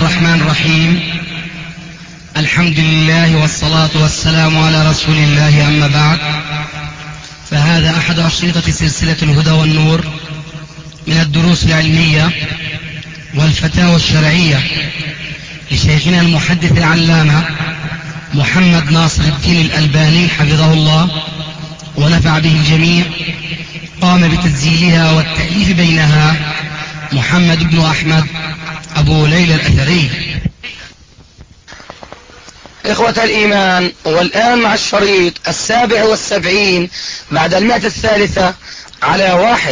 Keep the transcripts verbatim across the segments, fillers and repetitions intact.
الرحمن الرحيم. الحمد لله والصلاة والسلام على رسول الله، أما بعد، فهذا أحد أشرطة سلسلة الهدى والنور من الدروس العلمية والفتاوى الشرعية لشيخنا المحدث العلامة محمد ناصر الدين الألباني حفظه الله ونفع به الجميع. قام بتسجيلها والتأليف بينها محمد بن أحمد أبو ليلى الأثري. إخوة الإيمان، والآن مع الشريط السابع والسبعين بعد المئة الثالثة على واحد.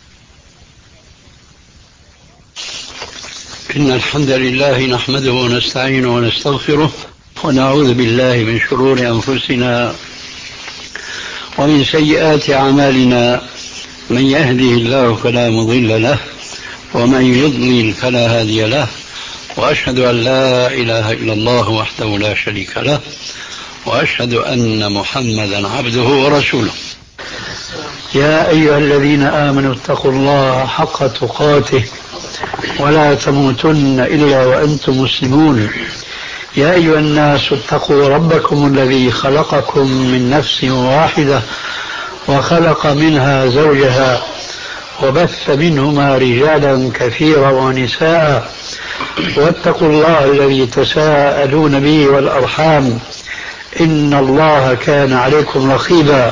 إن الحمد لله نحمده ونستعينه ونستغفره ونعوذ بالله من شرور أنفسنا ومن سيئات أعمالنا. من يهده الله فلا مضل له ومن يضلل فلا هادي له، وأشهد أن لا إله إلا الله وحده لا شريك له، وأشهد أن محمدا عبده ورسوله. يا أيها الذين آمنوا اتقوا الله حق تقاته ولا تموتن إلا وأنتم مسلمون. يا أيها الناس اتقوا ربكم الذي خلقكم من نفس واحدة وخلق منها زوجها وبث منهما رجالا كثيرا ونساء، واتقوا الله الذي تساءلون به والأرحام إن الله كان عليكم رقيبا.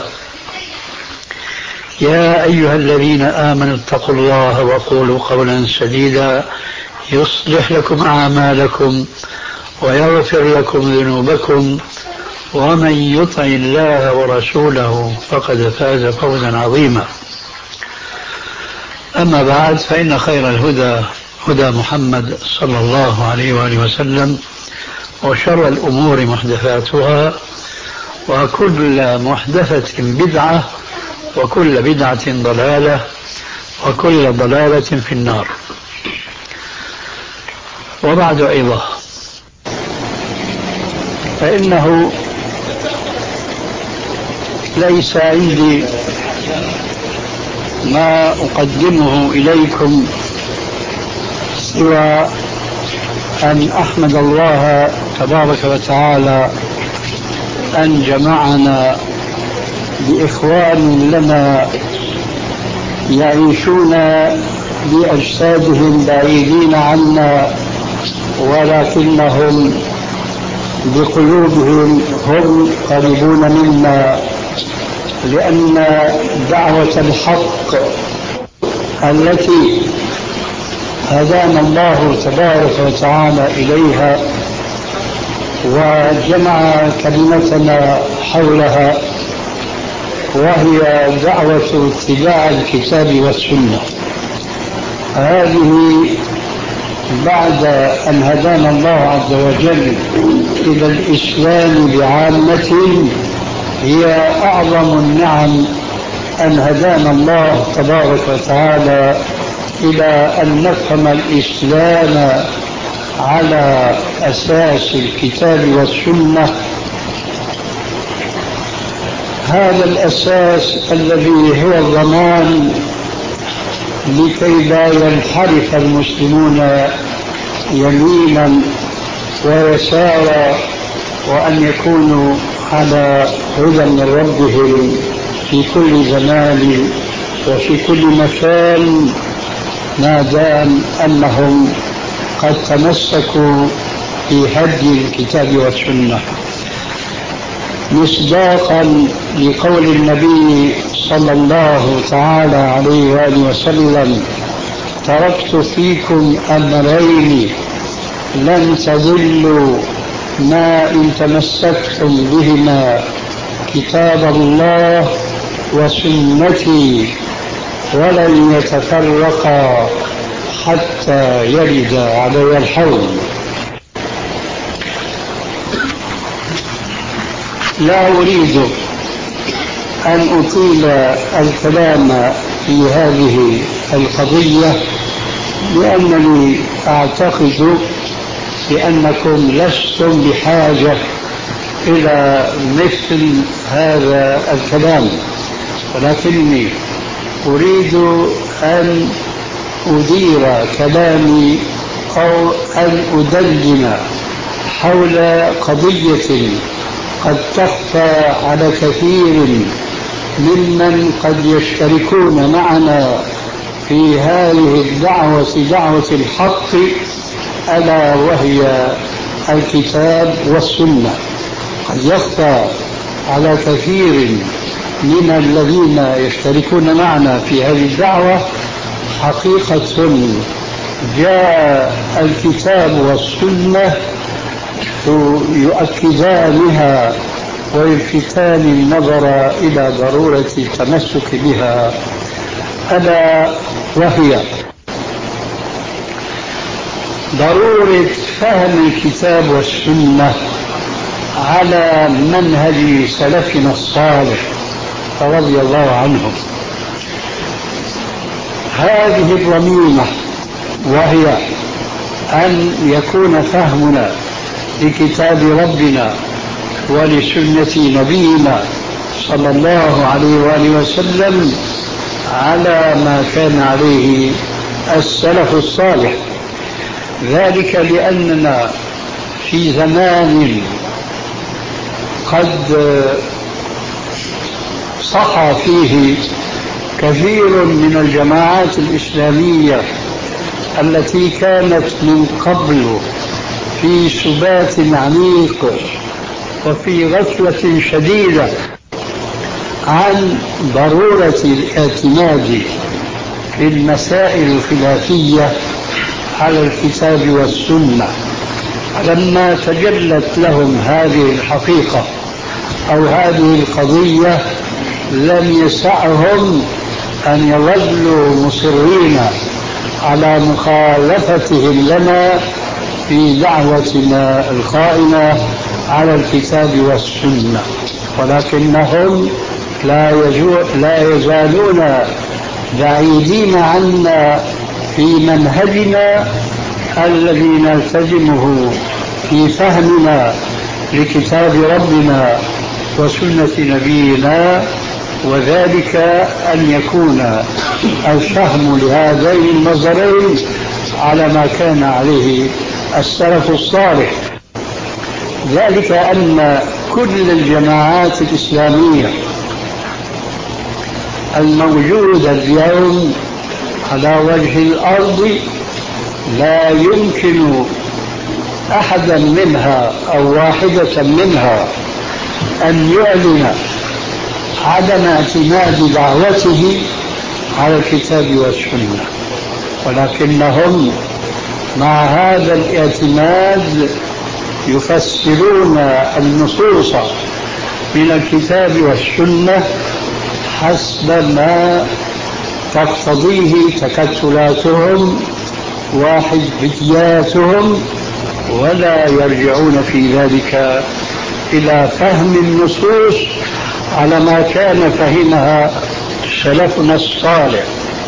يا أيها الذين آمنوا اتقوا الله وقولوا قولا سديدا يصلح لكم أعمالكم ويغفر لكم ذنوبكم، ومن يطع الله ورسوله فقد فاز فوزا عظيما. أما بعد، فإن خير الهدى هدى محمد صلى الله عليه وآله وسلم، وشر الأمور محدثاتها، وكل محدثة بدعة، وكل بدعة ضلالة، وكل ضلالة في النار. وبعد أيضا، فإنه ليس عندي ما أقدمه إليكم سوى أن أحمد الله تبارك وتعالى أن جمعنا بإخوان لنا يعيشون بأجسادهم بعيدين عنا، ولكنهم بقلوبهم هم قريبون منا، لأن دعوة الحق التي هدانا الله تبارك وتعالى إليها وجمع كلمتنا حولها، وهي دعوة اتباع الكتاب والسنة. هذه بعد أن هدانا الله عز وجل إلى الإسلام بعامته هي أعظم النعم أن هدانا الله تبارك وتعالى إلى أن نفهم الإسلام على أساس الكتاب والسنة. هذا الأساس الذي هو الضمان لكي لا ينحرف المسلمون يمينا ويسارا، وأن يكونوا على هدى من ربهم في كل زمان وفي كل مكان، ما دام أنهم قد تمسكوا بهدي الكتاب والسنة، مصداقا لقول النبي صلى الله تعالى عليه وآله وسلم: تركت فيكم أمرين لن تضلوا ما إن تمسكتم بهما، كتاب الله وسنتي، ولن يتفرقا حتى يرد علي الحوض. لا أريد أن أطيل الكلام في هذه القضية، لأنني أعتقد بأنكم لستم بحاجة إلى مثل هذا الكلام، ولكني أريد أن أدير كلامي أن أدلل حول قضية قد تخفى على كثير ممن قد يشتركون معنا في هذه الدعوة دعوة الحق، ألا وهي الكتاب والسنة. قد يخفى على كثير من الذين يشتركون معنا في هذه الدعوة حقيقة جاء الكتاب والسنة يؤكدانها ويلفتان النظر إلى ضرورة التمسك بها، ألا وهي ضرورة فهم الكتاب والسنة على منهج سلفنا الصالح رضي الله عنهم. هذه الضميمة وهي أن يكون فهمنا لكتاب ربنا ولسنة نبينا صلى الله عليه وآله وسلم على ما كان عليه السلف الصالح. ذلك لأننا في زمان قد صح فيه كثير من الجماعات الإسلامية التي كانت من قبل في سبات عميق وفي غفلة شديدة عن ضرورة الاعتماد في المسائل الخلافية على الكتاب والسنة. لما تجلت لهم هذه الحقيقة أو هذه القضية لم يسعهم أن يظلوا مصرين على مخالفتهم لنا في دعوتنا القائمة على الكتاب والسنة، ولكنهم لا, لا يزالون بعيدين عنا في منهجنا الذي نلتزمه في فهمنا لكتاب ربنا وسنة نبينا، وذلك أن يكون الفهم لهذين النظرين على ما كان عليه السلف الصالح. ذلك أن كل الجماعات الإسلامية الموجودة اليوم على وجه الأرض لا يمكن أحدا منها أو واحدة منها أن يعلن عدم اعتماد دعوته على الكتاب والسنة، ولكنهم مع هذا الاعتماد يفسرون النصوص من الكتاب والسنة حسب ما تقتضيه تكتلاتهم وحزبياتهم، ولا يرجعون في ذلك إلى فهم النصوص على ما كان فهمها سلفنا الصالح.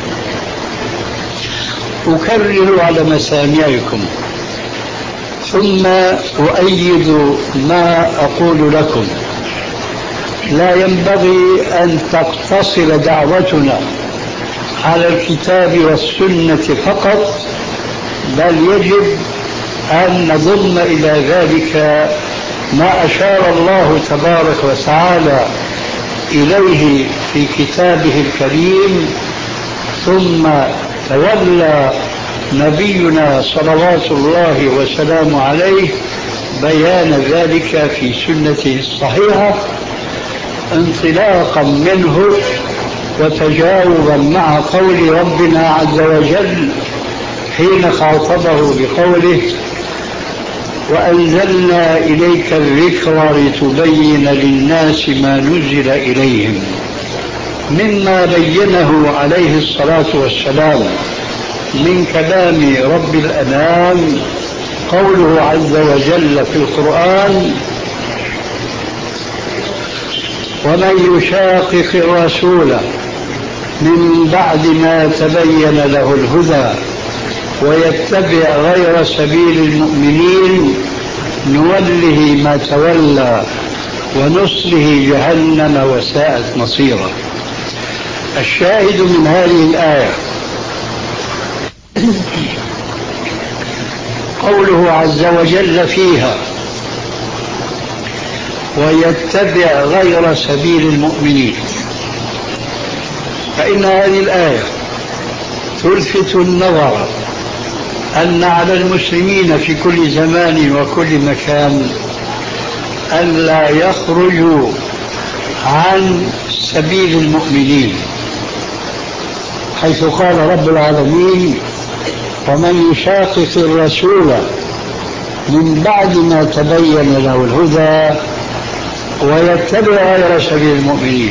أكرر على مسامعكم ثم أؤيد ما أقول لكم: لا ينبغي أن تقتصر دعوتنا على الكتاب والسنة فقط، بل يجب أن نضم إلى ذلك ما أشار الله تبارك وتعالى إليه في كتابه الكريم، ثم تولى نبينا صلوات الله وسلامه عليه بيان ذلك في سنته الصحيحة، انطلاقا منه وتجاوبا مع قول ربنا عز وجل حين خاطبه بقوله: وأنزلنا إليك الذكر لتبين للناس ما نزل إليهم، مما بينه عليه الصلاة والسلام من كلام رب الأنام قوله عز وجل في القرآن: ومن يشاقق الرسول من بعد ما تبين له الهدى ويتبع غير سبيل المؤمنين نوله ما تولى ونصله جهنم وساءت مصيرا. الشاهد من هذه الآية قوله عز وجل فيها ويتبع غير سبيل المؤمنين، فإن هذه الآية تلفت النظر أن على المسلمين في كل زمان وكل مكان ألا يخرجوا عن سبيل المؤمنين، حيث قال رب العالمين ومن يشاقق الرسول من بعد ما تبين له الهدى ويتبع غير سبيل المؤمنين.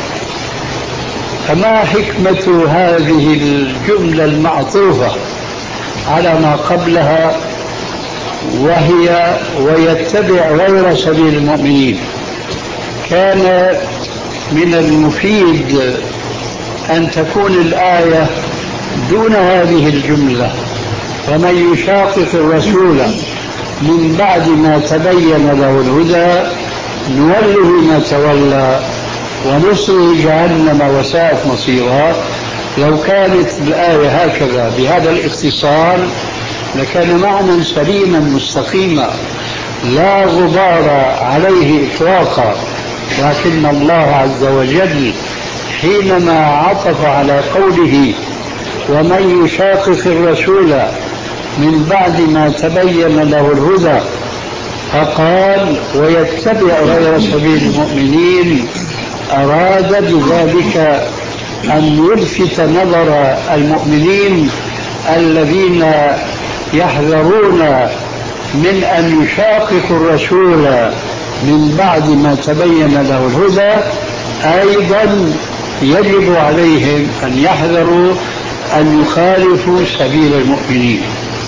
فما حكمة هذه الجملة المعطوفة على ما قبلها وهي ويتبع غير سبيل المؤمنين؟ كان من المفيد أن تكون الآية دون هذه الجملة ومن يشاقق الرسول من بعد ما تبين له الهدى نوله ما تولى ونصره جهنم وساءت مصيرا. لو كانت الآية هكذا بهذا الاختصار لكان معنى سليما مستقيما لا غبار عليه إطلاقا، لكن الله عز وجل حينما عطف على قوله ومن يشاقق الرسول من بعد ما تبين له الهدى فقال ويتبع غير سبيل المؤمنين، أراد بذلك أن يلفت نظر المؤمنين الذين يحذرون من أن يشاققوا الرسول من بعد ما تبين له الهدى، أيضا يجب عليهم أن يحذروا أن يخالفوا سبيل المؤمنين.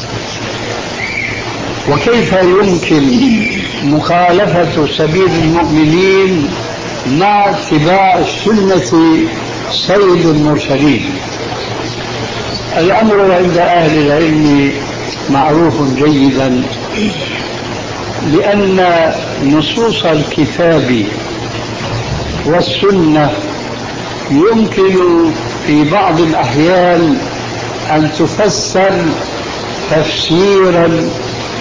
وكيف يمكن مخالفة سبيل المؤمنين مع اتباع سنة سيد المرسلين؟ الأمر عند أهل العلم معروف جيدا، لأن نصوص الكتاب والسنة يمكن في بعض الأحيان أن تفسر تفسيرا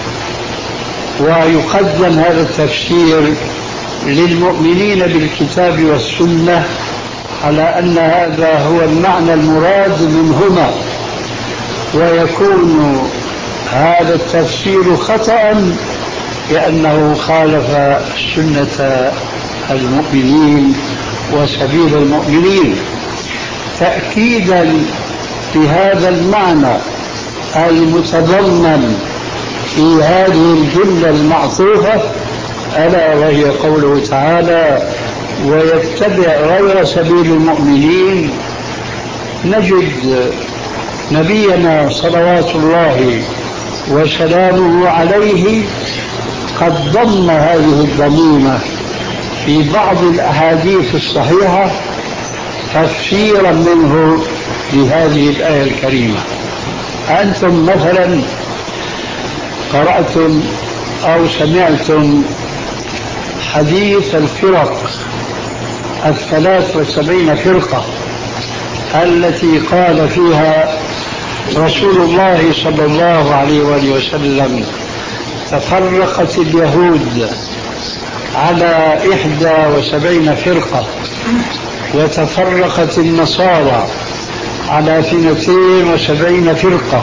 ويقدم هذا التفسير للمؤمنين بالكتاب والسنة على أن هذا هو المعنى المراد منهما، ويكون هذا التفسير خطأ لأنه خالف سنة المؤمنين وسبيل المؤمنين. تأكيدا لهذا المعنى المتضمن في هذه الجملة المعطوفة ألا وهي قوله تعالى ويتبع غير سبيل المؤمنين، نجد نبينا صلوات الله وسلامه عليه قد ضم هذه الضميمة في بعض الأحاديث الصحيحة تفسيرا منه لهذه الآية الكريمة. أنتم مثلا قرأتم أو سمعتم حديث الفرق الثلاث وسبعين فرقة التي قال فيها رسول الله صلى الله عليه وآله وسلم تفرقت اليهود على إحدى وسبعين فرقة وتفرقت النصارى على اثنتين وسبعين فرقة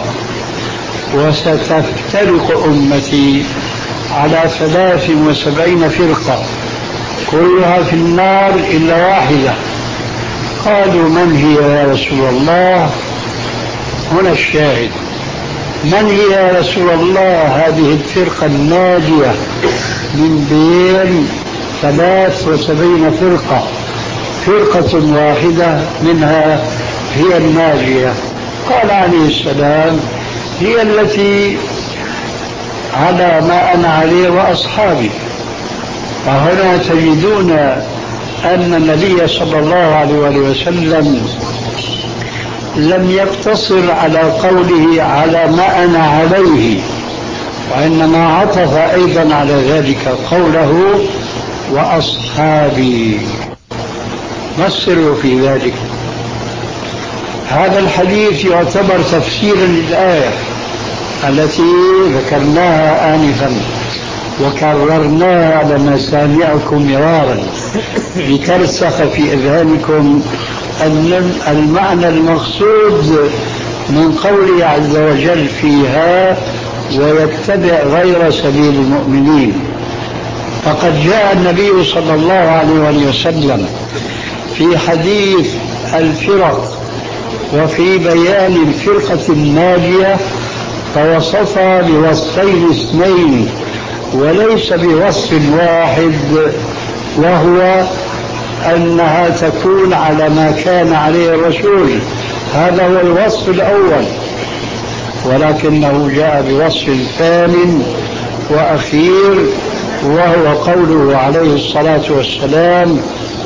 وستفترق أمتي على ثلاث وسبعين فرقة كلها في النار إلا واحدة. قالوا من هي يا رسول الله؟ هنا الشاهد، من هي يا رسول الله هذه الفرقة الناجية من بين ثلاث وسبعين فرقة؟ فرقة واحدة منها هي الناجية. قال عليه السلام هي التي على ما أنا عليه وأصحابي. وهنا تجدون أن النبي صلى الله عليه وسلم لم يقتصر على قوله على ما أنا عليه، وإنما عطف أيضا على ذلك قوله وأصحابي. ما السر في ذلك؟ هذا الحديث يعتبر تفسيرا للآية التي ذكرناها آنفا وكررناها على مسامعكم مرارا لترسخ في أذهانكم أن المعنى المقصود من قوله عز وجل فيها ويتبع غير سبيل المؤمنين. فقد جاء النبي صلى الله عليه وسلم في حديث الفرق وفي بيان الفرقة الناجية فوصفها بوصفين اثنين وليس بوصف واحد، وهو أنها تكون على ما كان عليه الرسول، هذا هو الوصف الأول، ولكنه جاء بوصف ثانٍ وأخير وهو قوله عليه الصلاة والسلام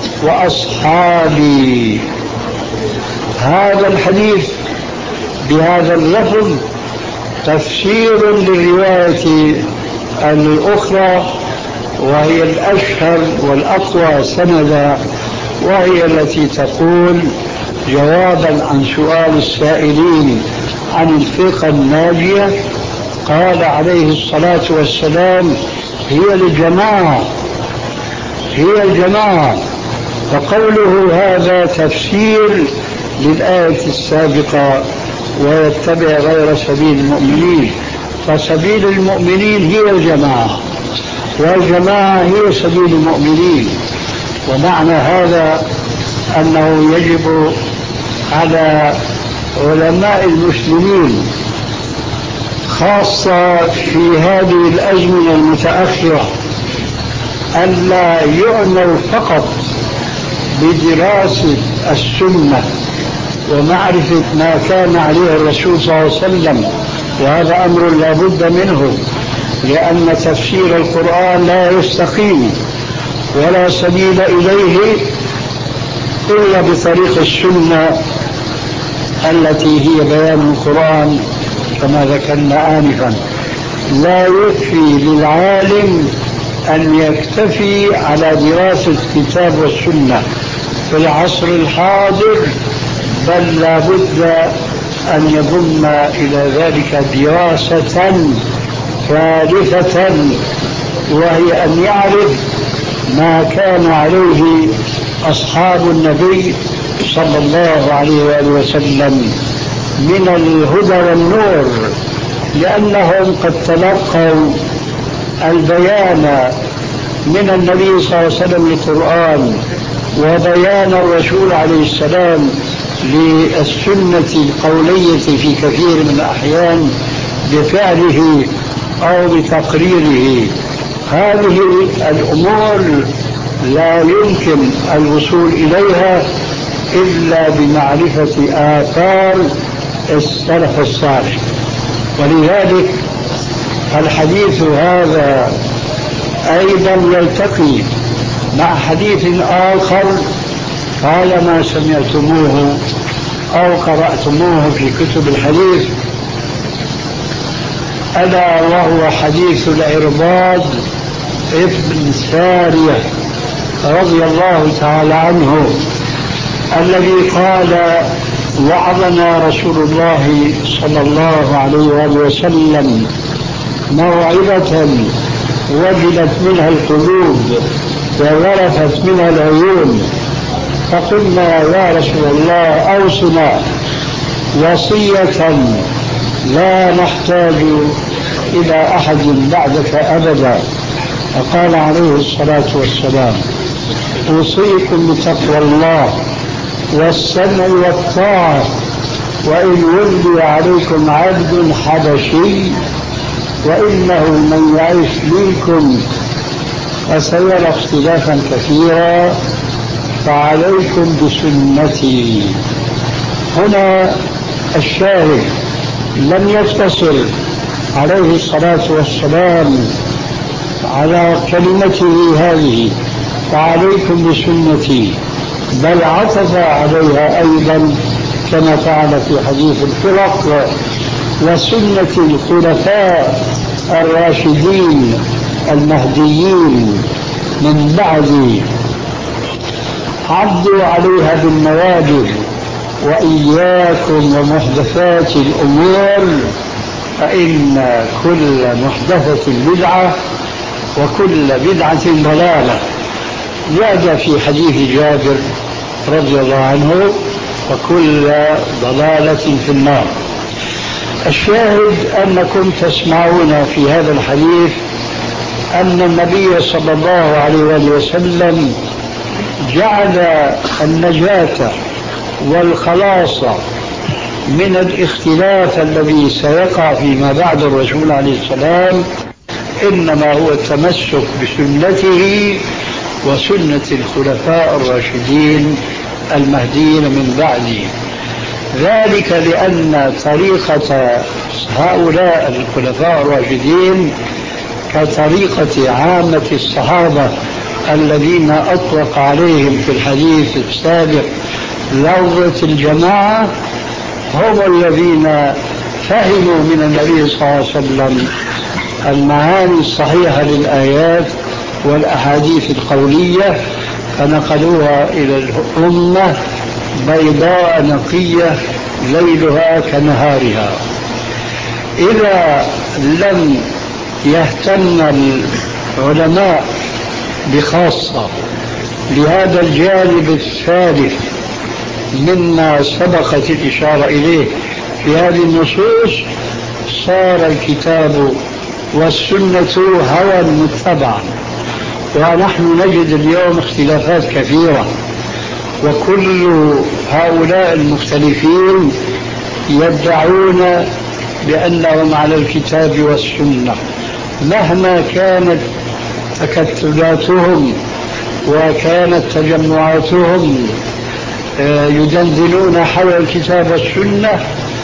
وأصحابي. هذا الحديث بهذا اللفظ تفسير للرواية الأخرى وهي الأشهر والأقوى سندا، وهي التي تقول جوابا عن سؤال السائلين عن الفرقة الناجية قال عليه الصلاة والسلام هي الجماعة هي الجماعة. فقوله هذا تفسير للآية السابقة ويتبع غير سبيل المؤمنين، فسبيل المؤمنين هي الجماعة والجماعة هي سبيل المؤمنين. ومعنى هذا أنه يجب على علماء المسلمين خاصة في هذه الأزمنة المتأخرة ألا يعنوا فقط بدراسة السنة ومعرفة ما كان عليه الرسول صلى الله عليه وسلم، وهذا أمر لا بد منه، لأن تفسير القرآن لا يستقيم ولا سبيل إليه إلا بطريق السنة التي هي بيان القرآن كما ذكرنا آنفا. لا يكفي للعالم أن يكتفي على دراسة الكتاب والسنة في العصر الحاضر، بل لا بد أن يضم إلى ذلك دراسة ثالثة، وهي أن يعرف ما كان عليه أصحاب النبي صلى الله عليه وآله وسلم من الهدى والنور، لأنهم قد تلقوا البيان من النبي صلى الله عليه وسلم للقرآن وبيان الرسول عليه السلام للسنة القولية في كثير من الأحيان بفعله أو بتقريره. هذه الأمور لا يمكن الوصول إليها إلا بمعرفة آثار السلف الصالح. ولذلك الحديث هذا أيضا يلتقي مع حديث آخر طالما سمعتموه أو قرأتموه في كتب الحديث، ألا وهو حديث العرباض ابن سارية رضي الله تعالى عنه الذي قال وعظنا رسول الله صلى الله عليه وآله وسلم موعظة وجلت منها القلوب وورثت منها العيون، فقلنا يا رسول الله أوصنا وصية لا نحتاج إلى أحد بعدك أبدا. فقال عليه الصلاة والسلام أوصيكم بتقوى الله والسمع والطاعة، وإن ولي عليكم عبد حبشي وإنه من يعيش منكم فسيرى اختلافا كثيرا فعليكم بسنتي. هنا الشاهد لم يقتصر عليه الصلاة والسلام على كلمته هذه فعليكم بسنتي، بل عطف عليها أيضا كما فعل في حديث الفرق وسنة الخلفاء الراشدين المهديين من بعد، عضوا عليها بالنواجذ وإياكم ومحدثات الأمور فإن كل محدثة بدعة وكل بدعة ضلالة. جاء في حديث جابر رضي الله عنه وكل ضلالة في النار. الشاهد أنكم تسمعون في هذا الحديث أن النبي صلى الله عليه وسلم جعل النجاة والخلاص من الاختلاف الذي سيقع فيما بعد الرسول عليه السلام إنما هو التمسك بسنته وسنة الخلفاء الراشدين المهديين من بعده. ذلك لأن طريقة هؤلاء الخلفاء الراشدين كطريقة عامة الصحابة الذين أطلق عليهم في الحديث السابق لفظة الجماعة، هم الذين فهموا من النبي صلى الله عليه وسلم المعاني الصحيحة للآيات والأحاديث القولية فنقلوها إلى الأمة بيضاء نقية ليلها كنهارها. إذا لم يهتم العلماء بخاصة لهذا الجانب الثالث مما سبقت الإشارة إليه في هذه النصوص صار الكتاب والسنة هوى متبعا. ونحن نجد اليوم اختلافات كثيرة، وكل هؤلاء المختلفين يدعون بأنهم على الكتاب والسنة مهما كانت تكتلاتهم وكانت تجمعاتهم يدندنون حول الكتاب والسنة،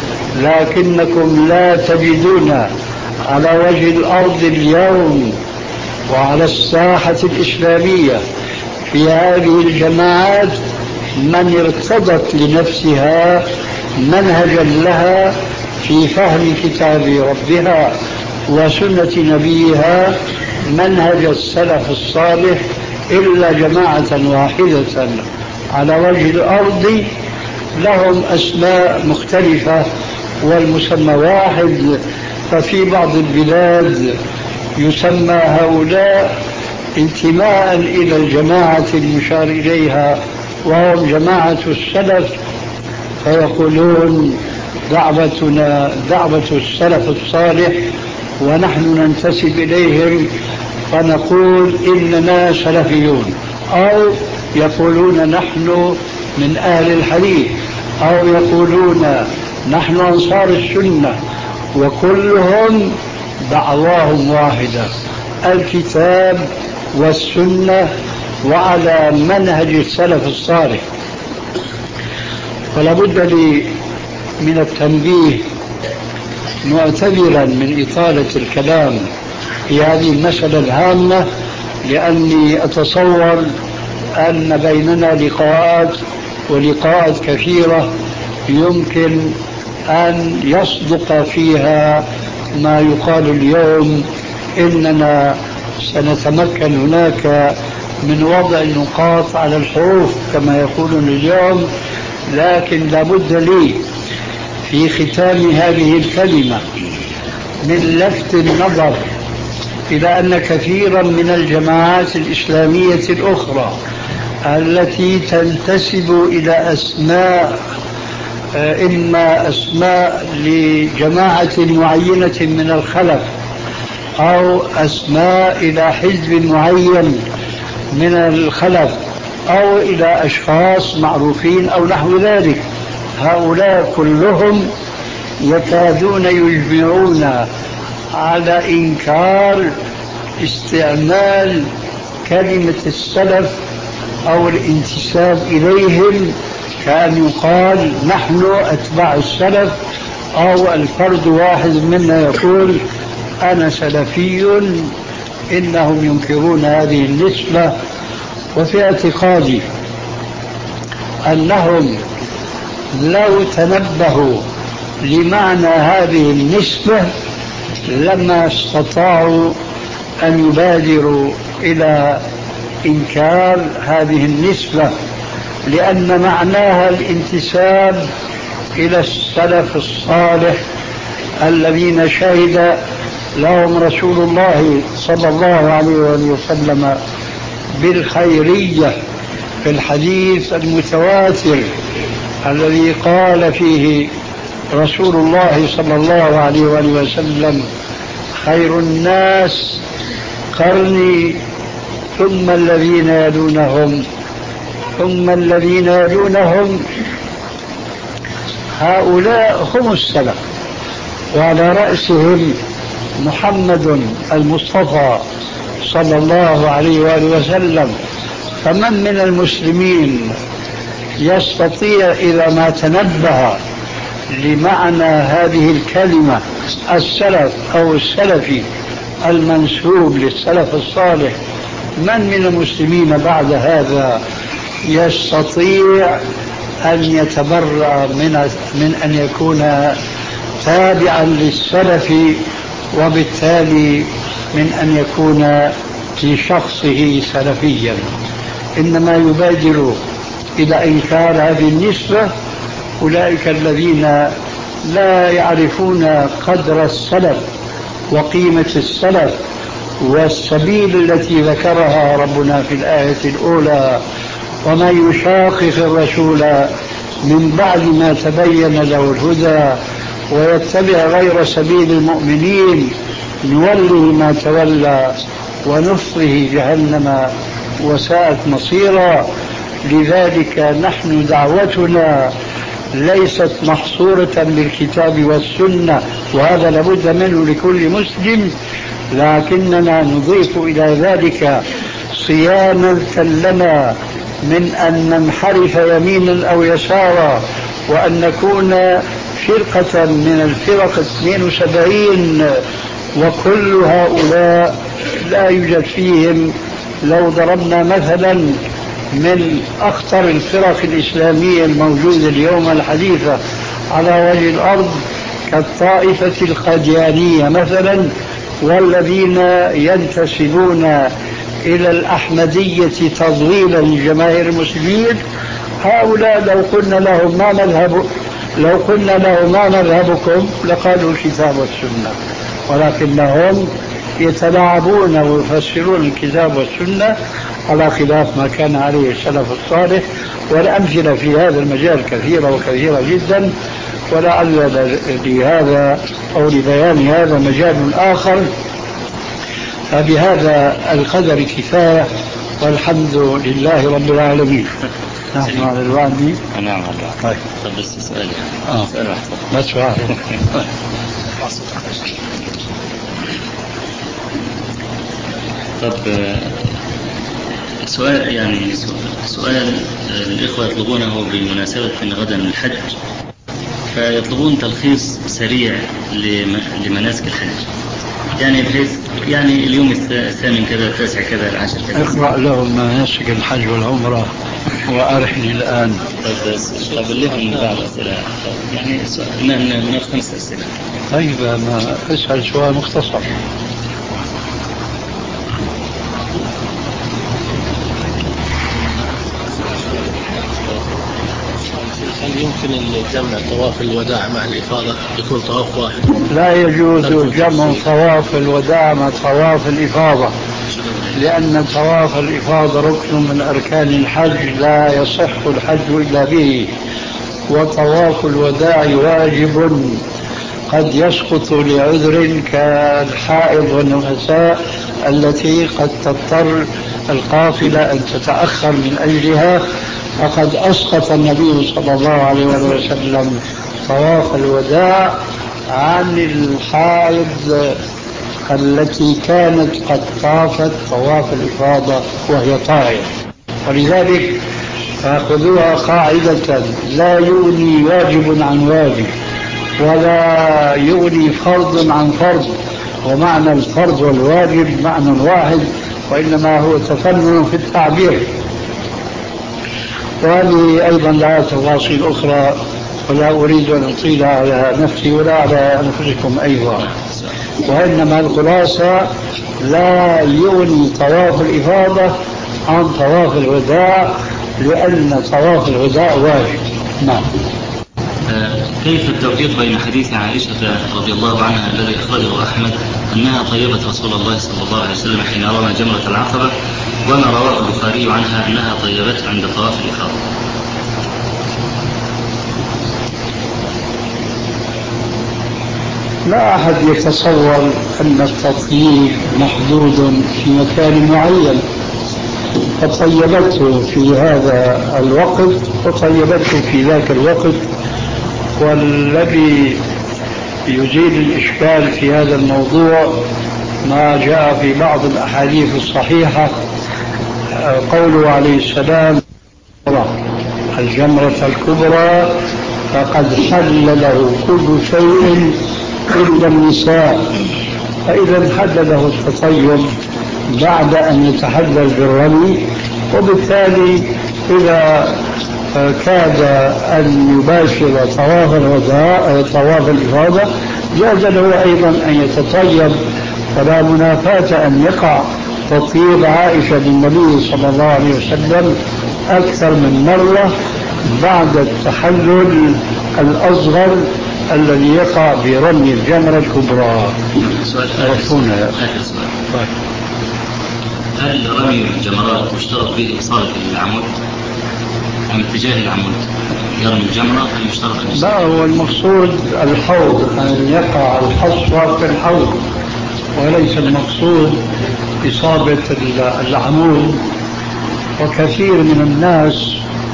لكنكم لا تجدون على وجه الأرض اليوم وعلى الساحة الإسلامية في هذه الجماعات من ارتضت لنفسها منهجا لها في فهم كتاب ربها وسنة نبيها منهج السلف الصالح إلا جماعة واحدة على وجه الأرض لهم أسماء مختلفة والمسمى واحد. ففي بعض البلاد يسمى هؤلاء انتماء إلى الجماعة المشار إليها وهم جماعة السلف، فيقولون دعوتنا دعوة السلف الصالح ونحن ننتسب إليهم فنقول إننا سلفيون، أو يقولون نحن من أهل الحديث، أو يقولون نحن أنصار السنة، وكلهم دعواهم واحدة الكتاب والسنة وعلى منهج السلف الصالح. فلا بد لي من التنبيه معتذرا من إطالة الكلام في هذه المسألة الهامة، لأني أتصور أن بيننا لقاءات ولقاءات كثيرة يمكن أن يصدق فيها ما يقال اليوم إننا سنتمكن هناك من وضع النقاط على الحروف كما يقولون اليوم. لكن لابد لي في ختام هذه الكلمة من لفت النظر إلى أن كثيرا من الجماعات الإسلامية الأخرى التي تنتسب إلى أسماء إما أسماء لجماعة معينة من الخلف أو أسماء إلى حزب معين من الخلف أو إلى أشخاص معروفين أو نحو ذلك، هؤلاء كلهم يكادون يجمعون على إنكار استعمال كلمة السلف أو الانتساب إليهم، كأن يقال نحن أتباع السلف، أو الفرد واحد منا يقول أنا سلفي. إنهم ينكرون هذه النسبة، وفي اعتقادي أنهم لو تنبهوا لمعنى هذه النسبة لما استطاعوا أن يبادروا إلى إنكار هذه النسبة، لأن معناها الانتساب إلى السلف الصالح الذين شهد لهم رسول الله صلى الله عليه وسلم بالخيرية في الحديث المتواتر الذي قال فيه رسول الله صلى الله عليه وسلم: خير الناس قرني ثم الذين يلونهم ثم الذين يلونهم. هؤلاء هم السلف، وعلى رأسهم محمد المصطفى صلى الله عليه وآله وسلم. فمن من المسلمين يستطيع إذا ما تنبه لمعنى هذه الكلمة السلف أو السلفي المنسوب للسلف الصالح، من من المسلمين بعد هذا يستطيع أن يتبرأ من, من أن يكون تابعا للسلف، وبالتالي من أن يكون في شخصه سلفيا؟ إنما يبادر إلى إنكار هذه النسبة أولئك الذين لا يعرفون قدر السلف وقيمة السلف والسبيل التي ذكرها ربنا في الآية الأولى: ومن يشاقق الرسول من بعد ما تبين له الهدى ويتبع غير سبيل المؤمنين نوله ما تولى ونصره جهنم وساءت مصيرا. لذلك نحن دعوتنا ليست محصورة بالكتاب والسنة، وهذا لابد منه لكل مسلم، لكننا نضيف إلى ذلك صيانة لنا من أن ننحرف يمينا أو يسارا، وأن نكون فرقة من الفرق اثنين وسبعين، وكل هؤلاء لا يوجد فيهم، لو ضربنا مثلا من أخطر الفرق الإسلامية الموجودة اليوم الحديثة على وجه الأرض كالطائفة القاديانية مثلا، والذين ينتسبون إلى الأحمدية تضليلا لجماهير المسلمين، هؤلاء لو قلنا لهم ما مذهب لو قلنا لهم ما مذهبكم لقالوا الكتاب والسنة، ولكنهم يتلاعبون ويفسرون الكتاب والسنة على خلاف ما كان عليه السلف الصالح. والأمثلة في هذا المجال كثيرة وكثيرة جدا، ولعل لهذا أو لبيان هذا مجال آخر. فبهذا القدر كفاية، والحمد لله رب العالمين. نحن على الوعد. نعم والله. طيب. طب بس سؤال يعني. آه. سؤال واحد. بس واحد. طب سؤال يعني سؤال الإخوة يطلبونه بمناسبة أن غدا الحج، فيطلبون تلخيص سريع لمناسك الحج، يعني بحيث يعني اليوم الثامن كذا، التاسع كذا، العاشر كذا. اقرأ لهم مناسك الحج والعمرة وأرحني الآن. طيب بس طب لهم بعض أسئلة، يعني من خمس أسئلة. طيب ما اسأل سؤال مختصر. هل يمكن الجمع طواف الوداع مع الإفاضة يكون طواف واحد؟ لا يجوز جمع طواف الوداع مع طواف الإفاضة، لأن طواف الإفاضة ركن من أركان الحج لا يصح الحج إلا به، وطواف الوداع واجب قد يسقط لعذر كالحائض والنفساء التي قد تضطر القافلة أن تتأخر من أجلها، فقد أسقط النبي صلى الله عليه وسلم طواف الوداع عن الحائض التي كانت قد طافت طواف الإفاضة وهي طاهرة. ولذلك فخذوها قاعدة: لا يغني واجب عن واجب، ولا يغني فرض عن فرض، ومعنى الفرض والواجب معنى واحد، وإنما هو تفنن في التعبير. وهذه أيضا لها تفاصيل أخرى، ولا أريد أن أطيل على نفسي ولا على أنفسكم أيضا، وإنما الخلاصة: لا يغني طواف الإفاضة عن طواف الوداع، لأن طواف الوداع واجب. نعم. كيف التوفيق بين حديث عائشة رضي الله عنها الذي أخرجه أحمد أنها طيبت رسول الله صلى الله عليه وسلم حين رمى جمرة العقبة، وما رواه البخاري عنها أنها طيبته عند طواف الإفاضة؟ لا أحد يتصور أن التطييب محدود في مكان معين، فطيبته في هذا الوقت وطيبته في ذاك الوقت. والذي يزيل الإشكال في هذا الموضوع ما جاء في بعض الأحاديث الصحيحة، قوله عليه السلام: الجمرة الكبرى فقد حل له كل شيء إلا النساء. فإذا حل له التطيب بعد أن يتحلل بالرمي، وبالتالي إذا كاد أن يباشر طواف الوداع طواف الإفاضة جاز له أيضا أن يتطيب، فلا منافاة أن يقع تطيب عائشة بالنبي صلى الله عليه وسلم أكثر من مرة بعد التحلل الأصغر الذي يقع برمي الجمرة الكبرى. سؤال آخر سؤال: هل رمي الجمرات مشترط به إصابة العمود أم اتجاه العمود؟ يرمي الجمرة هل مشترط؟ لا، هو المقصود الحوض، أن يقع الحصوة في الحوض، وليس المقصود إصابة العمود. وكثير من الناس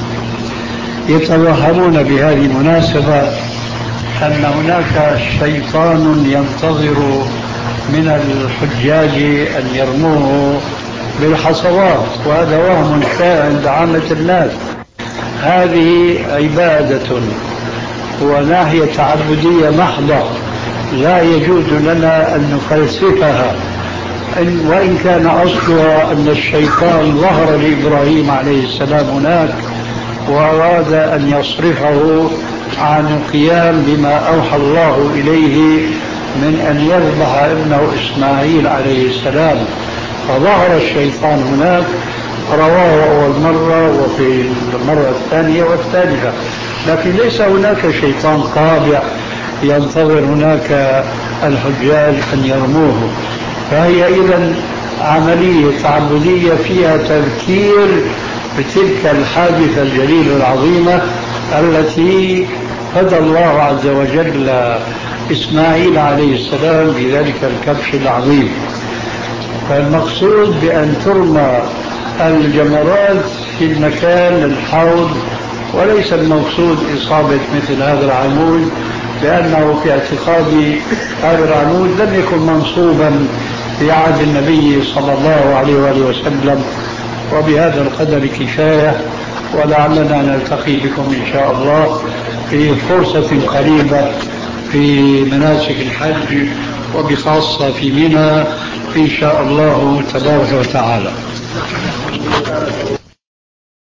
يتوهمون بهذه المناسبة أن هناك شيطان ينتظر من الحجاج أن يرموه بالحصوات، وهذا وهم شائع عند عامة الناس. هذه عبادة وناحية تعبدية محضة، لا يجوز لنا أن نفلسفها، وإن كان أصلها أن الشيطان ظهر لإبراهيم عليه السلام هناك وأراد أن يصرفه عن القيام بما أوحى الله إليه من أن يذبح ابنه إسماعيل عليه السلام، فظهر الشيطان هناك، رواه أول مرة وفي المرة الثانية والثالثة، لكن ليس هناك شيطان طابع ينتظر هناك الحجاج أن يرموه. فهي إذن عملية تعبدية فيها تذكير بتلك الحادثة الجليلة العظيمة التي هدى الله عز وجل إسماعيل عليه السلام بذلك الكبش العظيم. فالمقصود بأن ترمى الجمرات في المكان الحوض، وليس المقصود إصابة مثل هذا العمود، لأنه في اعتقادي هذا العمود لم يكن منصوبا في عهد النبي صلى الله عليه وآله وسلم. وبهذا القدر كفاية، ولعلنا نلتقي بكم إن شاء الله في فرصة قريبة في مناسك الحج، وبخاصة في منى إن شاء الله تبارك وتعالى.